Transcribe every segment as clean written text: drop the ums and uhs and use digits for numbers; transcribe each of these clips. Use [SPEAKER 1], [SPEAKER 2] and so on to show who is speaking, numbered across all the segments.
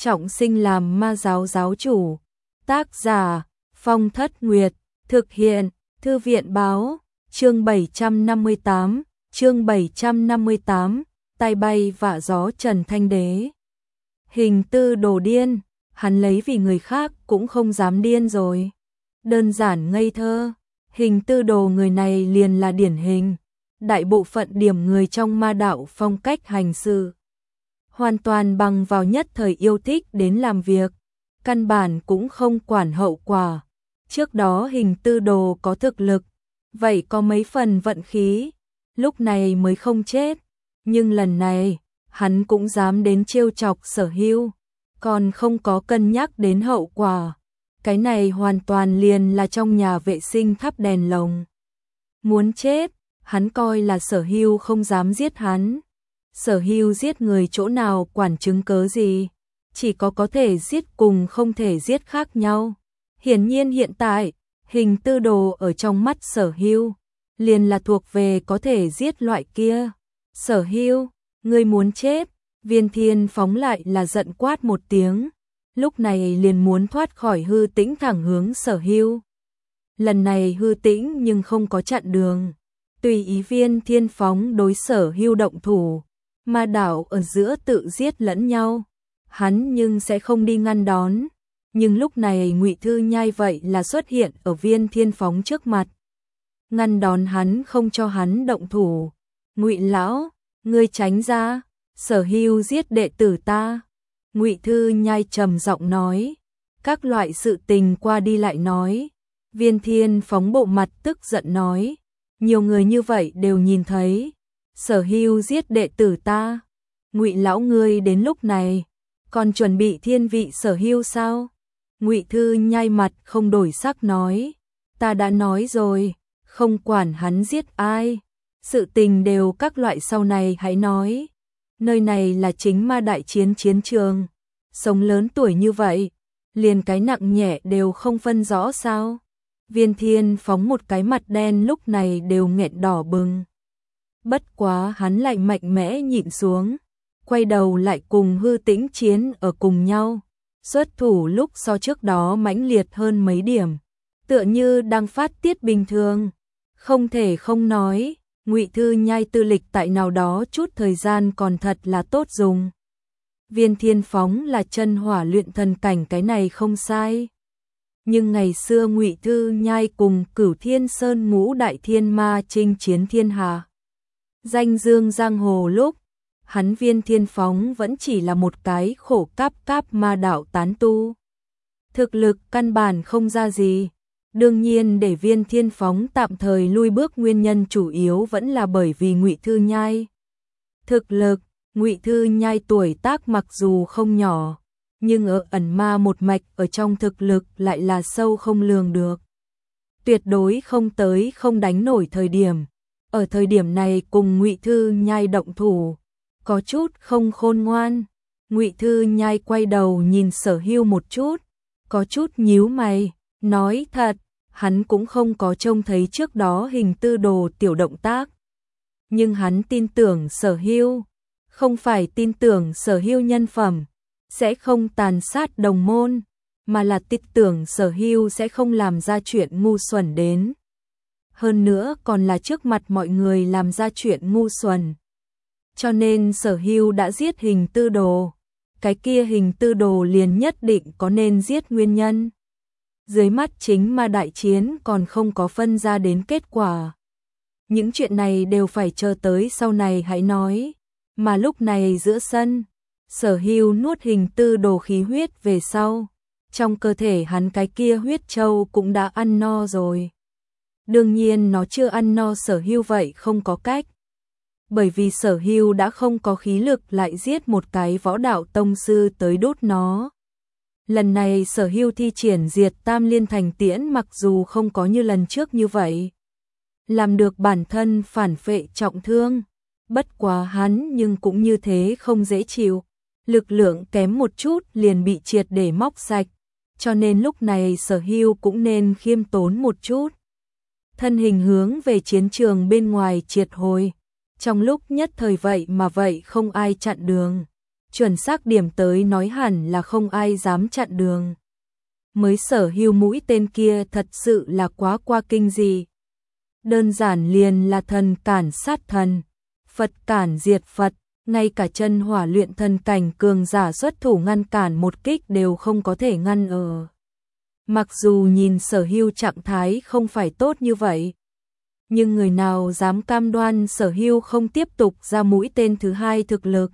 [SPEAKER 1] trọng sinh làm ma giáo giáo chủ. Tác giả Phong Thất Nguyệt, thực hiện Thư viện báo, chương 758, tai bay vạ gió Trần Thanh Đế. Hình tư đồ điên, hắn lấy vì người khác cũng không dám điên rồi. Đơn giản ngây thơ, hình tư đồ người này liền là điển hình. Đại bộ phận điểm người trong ma đạo phong cách hành sự hoàn toàn bằng vào nhất thời yêu thích đến làm việc, căn bản cũng không quản hậu quả. Trước đó hình tư đồ có thực lực, vậy có mấy phần vận khí, lúc này mới không chết. Nhưng lần này, hắn cũng dám đến trêu chọc Sở Hưu, còn không có cân nhắc đến hậu quả. Cái này hoàn toàn liền là trong nhà vệ sinh thắp đèn lồng. Muốn chết, hắn coi là Sở Hưu không dám giết hắn. Sở Hưu giết người chỗ nào quản chứng cớ gì, chỉ có thể giết cùng không thể giết khác nhau. Hiển nhiên hiện tại, hình tư đồ ở trong mắt Sở Hưu liền là thuộc về có thể giết loại kia. Sở Hưu, ngươi muốn chết? Viên Thiên Phóng lại là giận quát một tiếng, lúc này liền muốn thoát khỏi Hư Tĩnh thẳng hướng Sở Hưu. Lần này Hư Tĩnh nhưng không có chặn đường, tùy ý Viên Thiên Phóng đối Sở Hưu động thủ, ma đạo ở giữa tự giết lẫn nhau, hắn nhưng sẽ không đi ngăn đón. Nhưng lúc này Ngụy Thư Nhai vậy là xuất hiện ở Viên Thiên Phóng trước mặt, ngăn đón hắn không cho hắn động thủ. Ngụy lão, ngươi tránh ra, Sở Hưu giết đệ tử ta. Ngụy Thư Nhai trầm giọng nói, các loại sự tình qua đi lại nói. Viên Thiên Phóng bộ mặt tức giận nói, nhiều người như vậy đều nhìn thấy, Sở Hưu giết đệ tử ta. Ngụy lão ngươi đến lúc này còn chuẩn bị thiên vị Sở Hưu sao? Ngụy Thư Nhai mặt không đổi sắc nói, ta đã nói rồi, không quản hắn giết ai, sự tình đều các loại sau này hãy nói. Nơi này là chính ma đại chiến chiến trường, sống lớn tuổi như vậy, liền cái nặng nhẹ đều không phân rõ sao? Viên Thiên Phóng một cái mặt đen lúc này đều nghẹn đỏ bừng. Bất quá hắn lại mạnh mẽ nhịn xuống, quay đầu lại cùng Hư Tĩnh chiến ở cùng nhau. Xuất thủ lúc so trước đó mãnh liệt hơn mấy điểm, tựa như đang phát tiết bình thường. Không thể không nói, Ngụy Thư Nhai tư lịch tại nào đó chút thời gian còn thật là tốt dùng. Viên Thiên Phóng là chân hỏa luyện thần cảnh, cái này không sai. Nhưng ngày xưa Ngụy Thư Nhai cùng Cửu Thiên Sơn ngũ đại thiên ma chinh chiến thiên hạ, danh dương giang hồ lúc, hắn Viên Thiên Phóng vẫn chỉ là một cái khổ cáp ma đạo tán tu. Thực lực căn bản không ra gì. Đương nhiên để Viên Thiên Phóng tạm thời lui bước nguyên nhân chủ yếu vẫn là bởi vì Ngụy Thư Nhai. Thực lực, Ngụy Thư Nhai tuổi tác mặc dù không nhỏ, nhưng ở ẩn ma một mạch ở trong thực lực lại là sâu không lường được. Tuyệt đối không tới không đánh nổi thời điểm. Ở thời điểm này cùng Ngụy Thư Nhai động thủ, có chút không khôn ngoan. Ngụy Thư Nhai quay đầu nhìn Sở Hưu một chút, có chút nhíu mày, nói thật, hắn cũng không có trông thấy trước đó hình tư đồ tiểu động tác. Nhưng hắn tin tưởng Sở Hưu, không phải tin tưởng Sở Hưu nhân phẩm, sẽ không tàn sát đồng môn, mà là tin tưởng Sở Hưu sẽ không làm ra chuyện ngu xuẩn đến. Hơn nữa còn là trước mặt mọi người làm ra chuyện ngu xuẩn. Cho nên Sở Hưu đã giết hình tư đồ, cái kia hình tư đồ liền nhất định có nên giết nguyên nhân. Dưới mắt chính ma đại chiến còn không có phân ra đến kết quả. Những chuyện này đều phải chờ tới sau này hãy nói. Mà lúc này giữa sân, Sở Hưu nuốt hình tư đồ khí huyết về sau, trong cơ thể hắn cái kia huyết châu cũng đã ăn no rồi. Đương nhiên nó chưa ăn no Sở Hưu vậy không có cách. Bởi vì Sở Hưu đã không có khí lực lại giết một cái võ đạo tông sư tới đốt nó. Lần này Sở Hưu thi triển diệt tam liên thành tiễn mặc dù không có như lần trước như vậy, làm được bản thân phản phệ trọng thương. Bất quá hắn nhưng cũng như thế không dễ chịu, lực lượng kém một chút liền bị triệt để móc sạch, cho nên lúc này Sở Hưu cũng nên khiêm tốn một chút. Thân hình hướng về chiến trường bên ngoài triệt hồi, trong lúc nhất thời vậy mà vậy không ai chặn đường. chuẩn xác điểm tới nói hẳn là không ai dám chặn đường. Mới Sở Hưu mũi tên kia thật sự là quá qua kinh dị. Đơn giản liền là thần cản sát thần, Phật cản diệt Phật, ngay cả chân hỏa luyện thần cảnh cường giả xuất thủ ngăn cản một kích đều không có thể ngăn ở. Mặc dù nhìn Sở Hưu trạng thái không phải tốt như vậy, nhưng người nào dám cam đoan Sở Hưu không tiếp tục ra mũi tên thứ hai thực lực.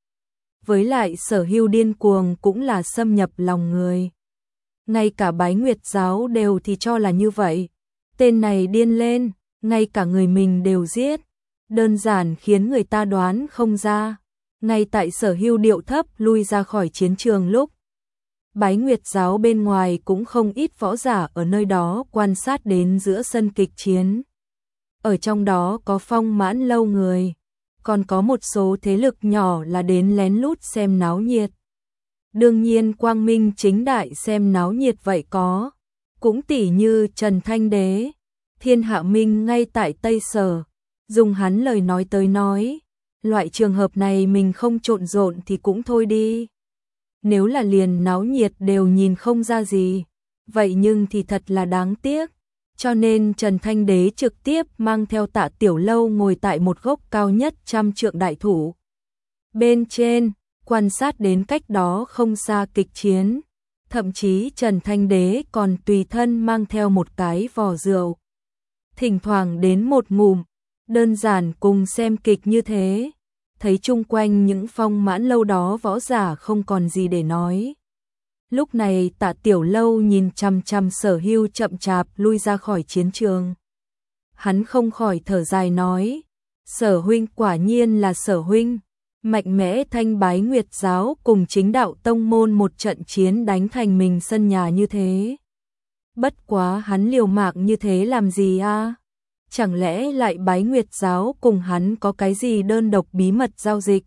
[SPEAKER 1] Với lại Sở Hưu điên cuồng cũng là xâm nhập lòng người. Ngay cả Bái Nguyệt giáo đều thì cho là như vậy. Tên này điên lên, ngay cả người mình đều giết. Đơn giản khiến người ta đoán không ra. Ngay tại Sở Hưu điệu thấp lui ra khỏi chiến trường lúc, Bái Nguyệt giáo bên ngoài cũng không ít võ giả ở nơi đó quan sát đến giữa sân kịch chiến. Ở trong đó có Phong Mãn lâu người, còn có một số thế lực nhỏ là đến lén lút xem náo nhiệt. Đương nhiên quang minh chính đại xem náo nhiệt vậy có, cũng tỉ như Trần Thanh Đế, Thiên Hạ Minh ngay tại Tây Sở, dùng hắn lời nói tới nói, loại trường hợp này mình không trộn rộn thì cũng thôi đi. Nếu là liền náo nhiệt đều nhìn không ra gì, vậy nhưng thì thật là đáng tiếc. Cho nên Trần Thanh Đế trực tiếp mang theo Tạ Tiểu Lâu ngồi tại một gốc cao nhất 100 trượng đại thụ. Bên trên, quan sát đến cách đó không xa kịch chiến. Thậm chí Trần Thanh Đế còn tùy thân mang theo một cái vò rượu. Thỉnh thoảng đến một ngụm, đơn giản cùng xem kịch như thế. Thấy chung quanh những Phong Mãn lâu đó võ giả không còn gì để nói. Lúc này Tạ Tiểu Lâu nhìn chằm chằm Sở Hưu chậm chạp lui ra khỏi chiến trường. Hắn không khỏi thở dài nói, Sở huynh quả nhiên là Sở huynh, mạnh mẽ thanh Bái Nguyệt giáo cùng Chính Đạo tông môn một trận chiến đánh thành mình sân nhà như thế. Bất quá hắn liều mạng như thế làm gì a? Chẳng lẽ lại Bái Nguyệt giáo cùng hắn có cái gì đơn độc bí mật giao dịch?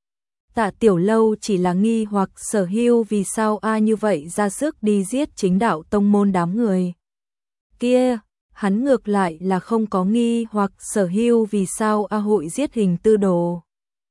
[SPEAKER 1] Tạ Tiểu Lâu chỉ là nghi hoặc Sở Hưu vì sao như vậy ra sức đi giết Chính Đạo tông môn đám người. Kia, hắn ngược lại là không có nghi hoặc Sở Hưu vì sao hội giết Hình Tư Đồ.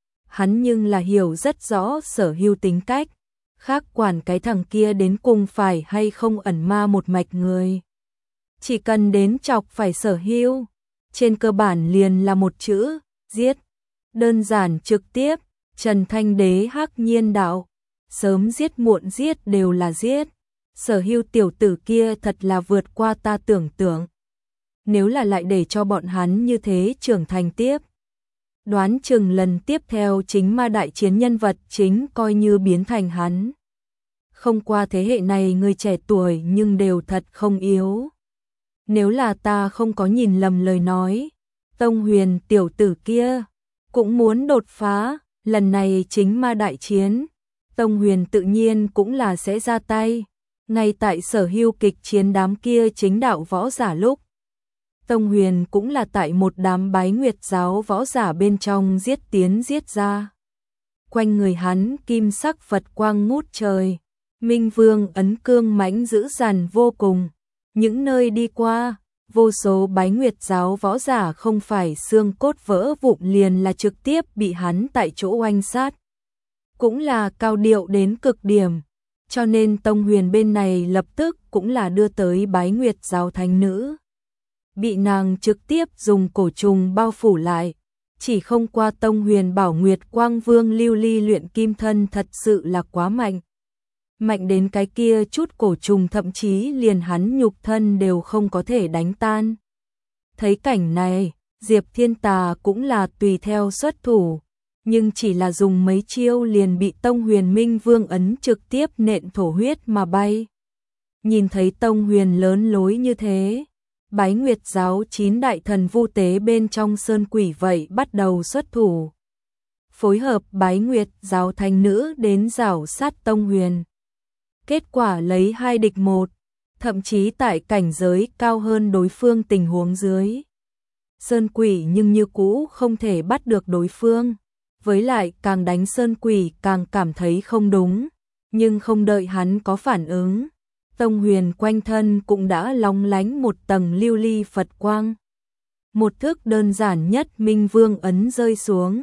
[SPEAKER 1] Hắn nhưng là hiểu rất rõ Sở Hưu tính cách, khác quản cái thằng kia đến cùng phải hay không ẩn ma một mạch người. Chỉ cần đến chọc phải Sở Hưu, trên cơ bản liền là một chữ, giết. Đơn giản trực tiếp. Trần Thanh Đế hắc nhiên đạo, sớm giết muộn giết đều là giết. Sở Hưu tiểu tử kia thật là vượt qua ta tưởng tượng. Nếu là lại để cho bọn hắn như thế trưởng thành tiếp, đoán chừng lần tiếp theo chính ma đại chiến nhân vật chính coi như biến thành hắn. Không qua thế hệ này người trẻ tuổi nhưng đều thật không yếu. Nếu là ta không có nhìn lầm lời nói, Tông Huyền tiểu tử kia cũng muốn đột phá. Lần này chính ma đại chiến, Tông Huyền tự nhiên cũng là sẽ ra tay. Ngay tại Sở Hưu kịch chiến đám kia Chính Đạo võ giả lúc, Tông Huyền cũng là tại một đám Bái Nguyệt giáo võ giả bên trong giết tiến giết ra. Quanh người hắn kim sắc Phật quang ngút trời, Minh Vương ấn cương mãnh dữ dằn vô cùng. Những nơi đi qua, vô số Bái Nguyệt giáo võ giả không phải xương cốt vỡ vụn liền là trực tiếp bị hắn tại chỗ oanh sát. Cũng là cao điệu đến cực điểm, cho nên Tông Huyền bên này lập tức cũng là đưa tới Bái Nguyệt giáo thánh nữ. Bị nàng trực tiếp dùng cổ trùng bao phủ lại, chỉ không qua Tông Huyền bảo Nguyệt Quang Vương lưu ly luyện kim thân thật sự là quá mạnh. Mạnh đến cái kia chút cổ trùng thậm chí liền hắn nhục thân đều không có thể đánh tan. Thấy cảnh này, Diệp Thiên Tà cũng là tùy theo xuất thủ, nhưng chỉ là dùng mấy chiêu liền bị Tông Huyền Minh Vương ấn trực tiếp nện thổ huyết mà bay. Nhìn thấy Tông Huyền lớn lối như thế, Bái Nguyệt giáo 9 đại thần vu tế bên trong sơn quỷ vậy bắt đầu xuất thủ. Phối hợp Bái Nguyệt giáo thánh nữ đến rảo sát Tông Huyền. Kết quả lấy 2 địch 1, thậm chí tại cảnh giới cao hơn đối phương tình huống dưới. Sơn quỷ nhưng như cũ không thể bắt được đối phương. Với lại càng đánh sơn quỷ càng cảm thấy không đúng, nhưng không đợi hắn có phản ứng. Tông Huyền quanh thân cũng đã long lánh một tầng lưu ly Phật quang. Một thức đơn giản nhất Minh Vương ấn rơi xuống,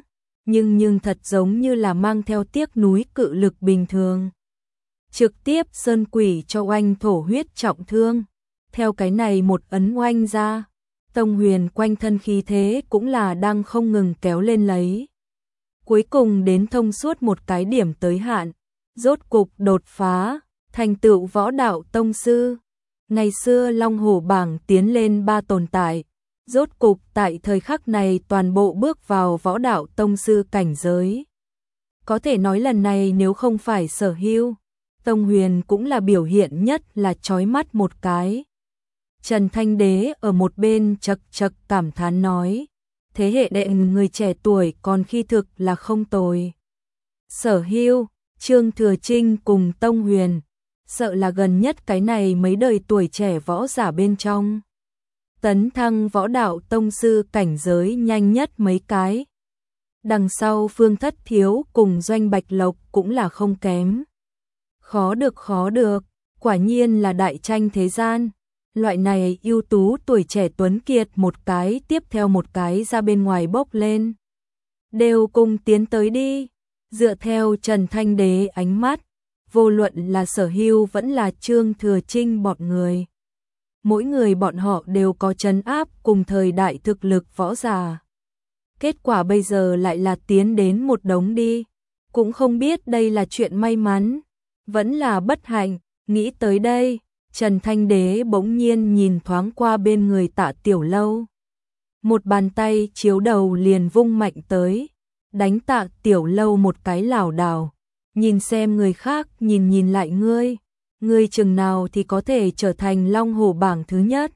[SPEAKER 1] nhưng thật giống như là mang theo tiếc núi cự lực bình thường. Trực tiếp sơn quỷ cho oanh thổ huyết trọng thương. Theo cái này một ấn oanh ra, Tông Huyền quanh thân khí thế cũng là đang không ngừng kéo lên lấy. Cuối cùng đến thông suốt một cái điểm tới hạn, rốt cục đột phá, thành tựu võ đạo tông sư. Ngày xưa Long Hổ bảng tiến lên 3 tồn tại, rốt cục tại thời khắc này toàn bộ bước vào võ đạo tông sư cảnh giới. Có thể nói lần này nếu không phải Sở Hưu, Tông Huyền cũng là biểu hiện nhất là chói mắt một cái. Trần Thanh Đế ở một bên chậc chậc cảm thán nói, thế hệ đệ người trẻ tuổi còn khi thực là không tồi. Sở Hưu, Trương Thừa Trinh cùng Tông Huyền, sợ là gần nhất cái này mấy đời tuổi trẻ võ giả bên trong. Tấn thăng võ đạo tông sư cảnh giới nhanh nhất mấy cái. Đằng sau Phương Thất Thiếu cùng Doanh Bạch Lộc cũng là không kém. Khó được, quả nhiên là đại tranh thế gian. Loại này ưu tú tuổi trẻ tuấn kiệt một cái tiếp theo một cái ra bên ngoài bốc lên. Đều cùng tiến tới đi. Dựa theo Trần Thanh Đế ánh mắt, vô luận là Sở Hưu vẫn là Trương Thừa Trinh bọn người. Mỗi người bọn họ đều có trấn áp cùng thời đại thực lực võ giả. Kết quả bây giờ lại là tiến đến một đống đi. Cũng không biết đây là chuyện may mắn, vẫn là bất hạnh. Nghĩ tới đây, Trần Thanh Đế bỗng nhiên nhìn thoáng qua bên người Tạ Tiểu Lâu. Một bàn tay chiếu đầu liền vung mạnh tới, đánh Tạ Tiểu Lâu một cái lảo đảo. Nhìn xem người khác nhìn lại ngươi chừng nào thì có thể trở thành Long Hổ bảng thứ nhất.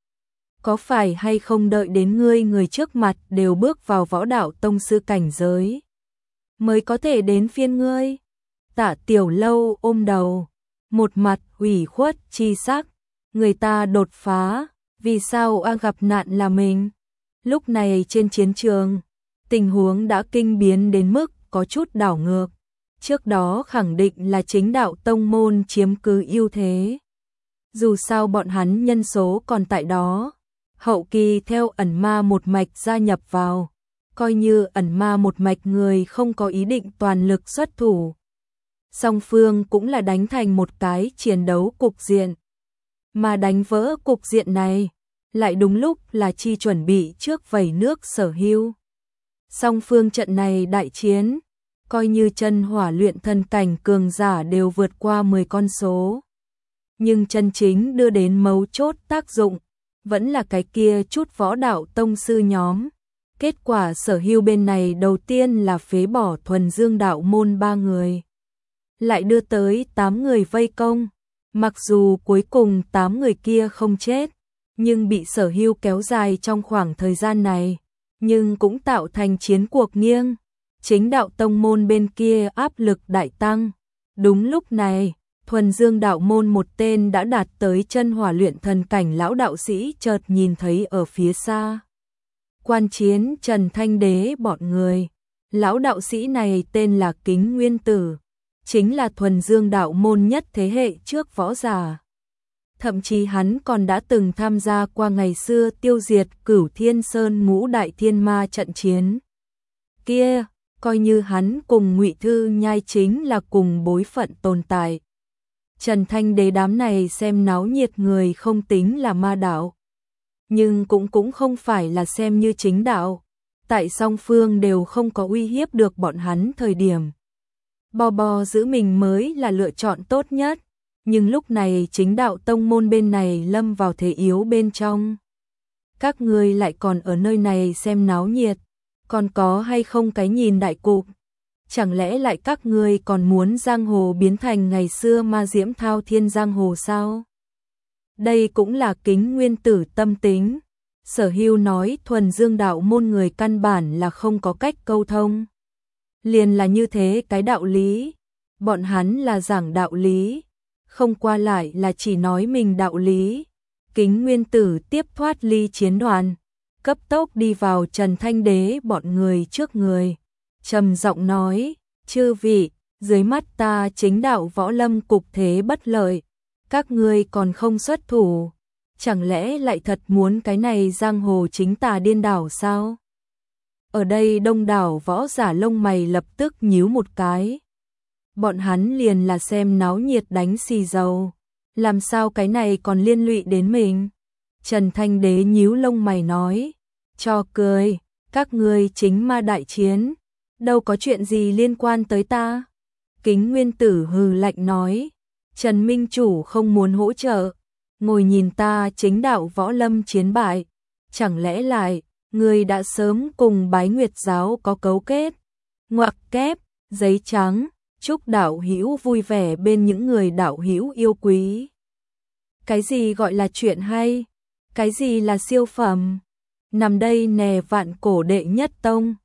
[SPEAKER 1] Có phải hay không đợi đến người trước mặt đều bước vào võ đạo tông sư cảnh giới mới có thể đến phiên ngươi. Tạ Tiểu Lâu ôm đầu, một mặt ủy khuất chi sắc, người ta đột phá, vì sao gặp nạn là mình? Lúc này trên chiến trường, tình huống đã kinh biến đến mức có chút đảo ngược. Trước đó khẳng định là chính đạo tông môn chiếm cứ ưu thế. Dù sao bọn hắn nhân số còn tại đó, hậu kỳ theo ẩn ma một mạch gia nhập vào, coi như ẩn ma một mạch người không có ý định toàn lực xuất thủ. Song phương cũng là đánh thành một cái chiến đấu cục diện. Mà đánh vỡ cục diện này, lại đúng lúc là chi chuẩn bị trước vẩy nước Sở Hưu. Song phương trận này đại chiến, coi như chân hỏa luyện thần cảnh cường giả đều vượt qua 10 con số. Nhưng chân chính đưa đến mấu chốt tác dụng, vẫn là cái kia chút võ đạo tông sư nhóm. Kết quả Sở Hưu bên này đầu tiên là phế bỏ thuần dương đạo môn 3 người. Lại đưa tới 8 người vây công. Mặc dù cuối cùng 8 người kia không chết, nhưng bị Sở Hưu kéo dài trong khoảng thời gian này, nhưng cũng tạo thành chiến cuộc nghiêng. Chính đạo tông môn bên kia áp lực đại tăng. Đúng lúc này, thuần dương đạo môn một tên đã đạt tới chân hỏa luyện thần cảnh lão đạo sĩ chợt nhìn thấy ở phía xa. Quan chiến Trần Thanh Đế bọn người. Lão đạo sĩ này tên là Kính Nguyên Tử, chính là thuần dương đạo môn nhất thế hệ trước võ giả. Thậm chí hắn còn đã từng tham gia qua ngày xưa tiêu diệt Cửu Thiên Sơn ngũ đại thiên ma trận chiến. Kia, coi như hắn cùng Ngụy Thư Nhai chính là cùng bối phận tồn tại. Trần Thanh Đế đám này xem náo nhiệt người không tính là ma đạo, nhưng cũng không phải là xem như chính đạo. Tại song phương đều không có uy hiếp được bọn hắn thời điểm, bò giữ mình mới là lựa chọn tốt nhất. Nhưng lúc này chính đạo tông môn bên này lâm vào thế yếu bên trong. Các ngươi lại còn ở nơi này xem náo nhiệt, còn có hay không cái nhìn đại cục? Chẳng lẽ lại các ngươi còn muốn giang hồ biến thành ngày xưa ma diễm thao thiên giang hồ sao? Đây cũng là Kính Nguyên Tử tâm tính. Sở Hưu nói thuần dương đạo môn người căn bản là không có cách câu thông. Liền là như thế cái đạo lý. Bọn hắn là giảng đạo lý, không qua lại là chỉ nói mình đạo lý. Kính Nguyên Tử tiếp thoát ly chiến đoàn, cấp tốc đi vào Trần Thanh Đế bọn người trước người, trầm giọng nói: "Chư vị, dưới mắt ta chính đạo võ lâm cục thế bất lợi, các ngươi còn không xuất thủ, chẳng lẽ lại thật muốn cái này giang hồ chính tà điên đảo sao?" Ở đây đông đảo võ giả lông mày lập tức nhíu một cái. Bọn hắn liền là xem náo nhiệt đánh xì dầu. Làm sao cái này còn liên lụy đến mình? Trần Thanh Đế nhíu lông mày nói. Cho cười, các ngươi chính ma đại chiến. Đâu có chuyện gì liên quan tới ta? Kính Nguyên Tử hừ lạnh nói. Trần Minh Chủ không muốn hỗ trợ. Ngồi nhìn ta chính đạo võ lâm chiến bại. Chẳng lẽ lại, người đã sớm cùng Bái Nguyệt giáo có cấu kết? Ngoặc kép, giấy trắng, chúc đạo hữu vui vẻ bên những người đạo hữu yêu quý. Cái gì gọi là chuyện hay? Cái gì là siêu phẩm? Nằm đây nè vạn cổ đệ nhất tông.